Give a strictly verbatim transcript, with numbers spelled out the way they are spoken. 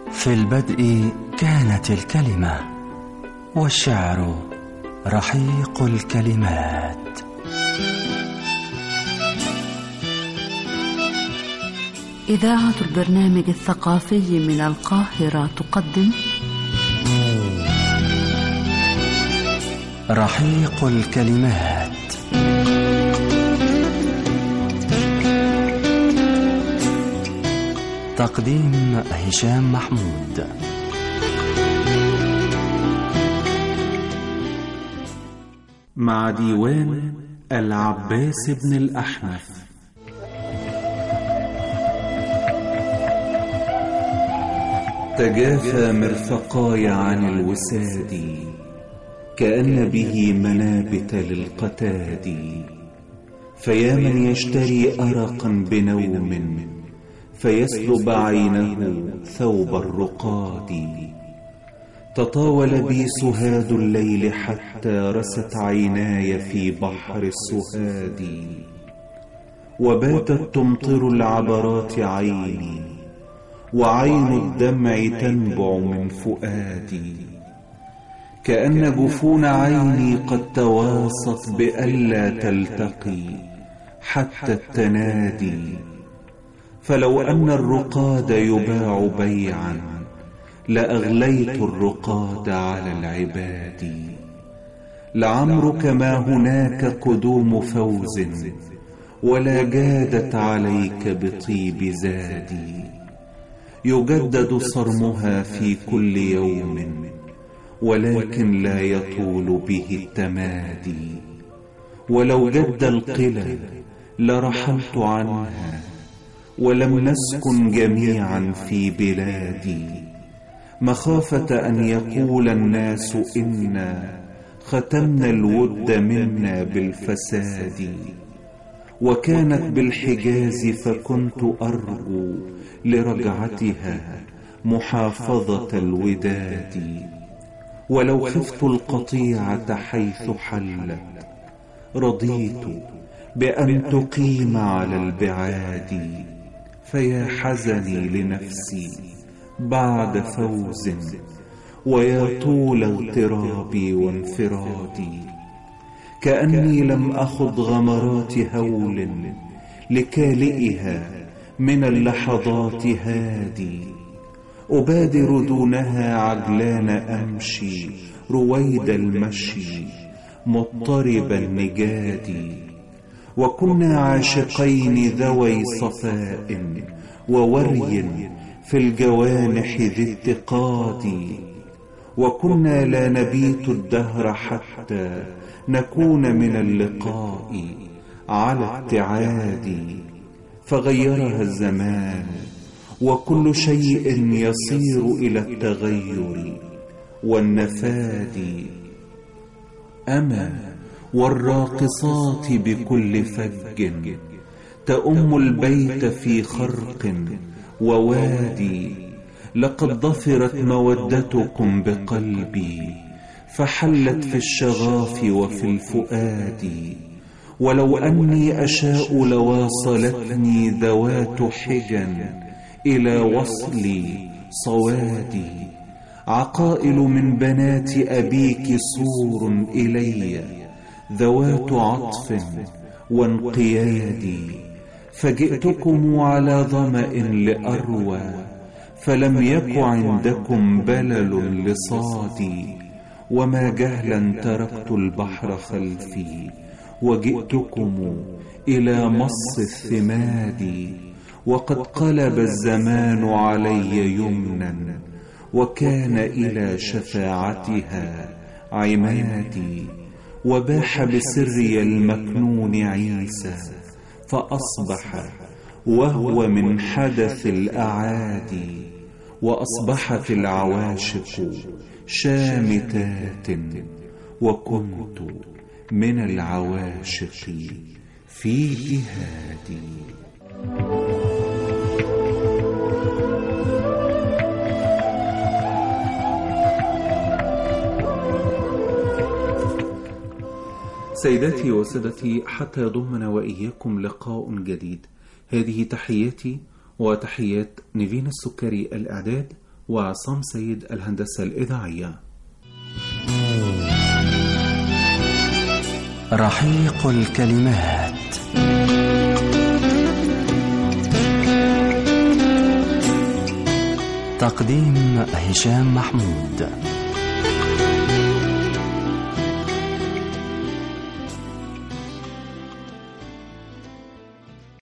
في البدء كانت الكلمة، والشعر رحيق الكلمات. إذاعة البرنامج الثقافي من القاهرة تقدم رحيق الكلمات. تقديم هشام محمود. مع ديوان العباس بن الأحنف. تجافى مرفقاي عن الوساد، كأن به منابت للقتاد. فيا من يشتري أرقا بنوم، فيسلب عينه ثوب الرقاد. تطاول بي سهاد الليل حتى رست عيناي في بحر السهاد. وباتت تمطر العبرات عيني، وعين الدمع تنبع من فؤادي. كأن جفون عيني قد تواصت بألا تلتقي حتى التنادي. فلو أن الرقاد يباع بيعا، لأغليت الرقاد على العباد. لعمرك ما هناك قدوم فوز، ولا جادت عليك بطيب زادي. يجدد صرمها في كل يوم، ولكن لا يطول به التمادي. ولو جد القلى لرحلت عنها، ولم نسكن جميعا في بلادي. مخافة أن يقول الناس إنا ختمنا الود منا بالفساد. وكانت بالحجاز فكنت أرجو لرجعتها محافظة الوداد. ولو خفت القطيعة حيث حلت، رضيت بأن تقيم على البعاد. فيا حزني لنفسي بعد فوز، ويا طول اغترابي وانفرادي. كأني لم أخض غمرات هول، لكالئها من اللحظات هادي. أبادر دونها عجلان أمشي رويد المشي مضطرب النجاد. وكنا عاشقين ذوي صفاء ووري في الجوانح ذي اتقاد. وكنا لا نبيت الدهر حتى نكون من اللقاء على ابتعاد. فغيرها الزمان، وكل شيء يصير إلى التغير والنفاد. أما والراقصات بكل فج، تأم البيت في خرق ووادي. لقد ضفرت مودتكم بقلبي، فحلت في الشغاف وفي الفؤاد. ولو أني أشاء لواصلتني ذوات حجن إلى وصلي صوادي. عقائل من بنات أبيك صور إلي، ذوات عطف وانقياد. فجئتكم على ظمأ لأروى، فلم يك عندكم بلل لصادي. وما جهلا تركت البحر خلفي، وجئتكم إلى مص الثماد. وقد قلب الزمان علي يمنا، وكان إلى شفاعتها عمادي. وباح بسري المكنون عيسى، فأصبح وهو من حدث الأعادي. وأصبحت العواشق شامتات، وكنت من العواشق في جهادي. سيداتي وسادتي، حتى يضمنا وإياكم لقاء جديد. هذه تحياتي وتحيات نيفين السكري الإعداد، وعصام سيد الهندسة الإذاعية. رحيق الكلمات. تقديم هشام محمود.